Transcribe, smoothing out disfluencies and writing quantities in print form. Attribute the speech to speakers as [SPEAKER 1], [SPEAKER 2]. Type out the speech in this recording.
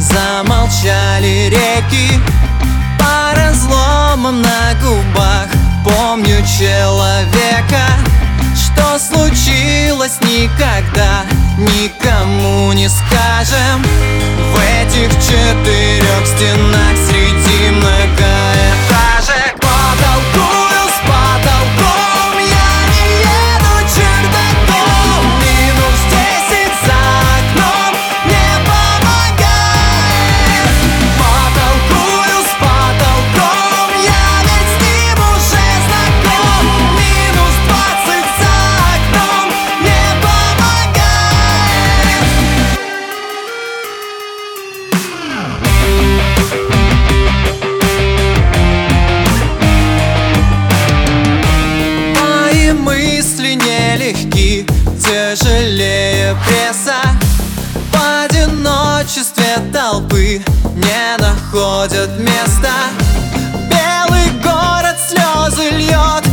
[SPEAKER 1] Замолчали реки по разломам на губах. Помню человека, что случилось никогда никому не скажем. В этих 4 стенах среди многоэтажек потолкую с потолком, я не еду чердаком. Минус 10 за окном не помогает. Потолкую с потолком, я ведь с ним уже знаком. Минус 20 за окном не помогает. Мои мысли нелегки, тяжелее пресса. В одиночестве толпы не находят места. Белый город слезы льет,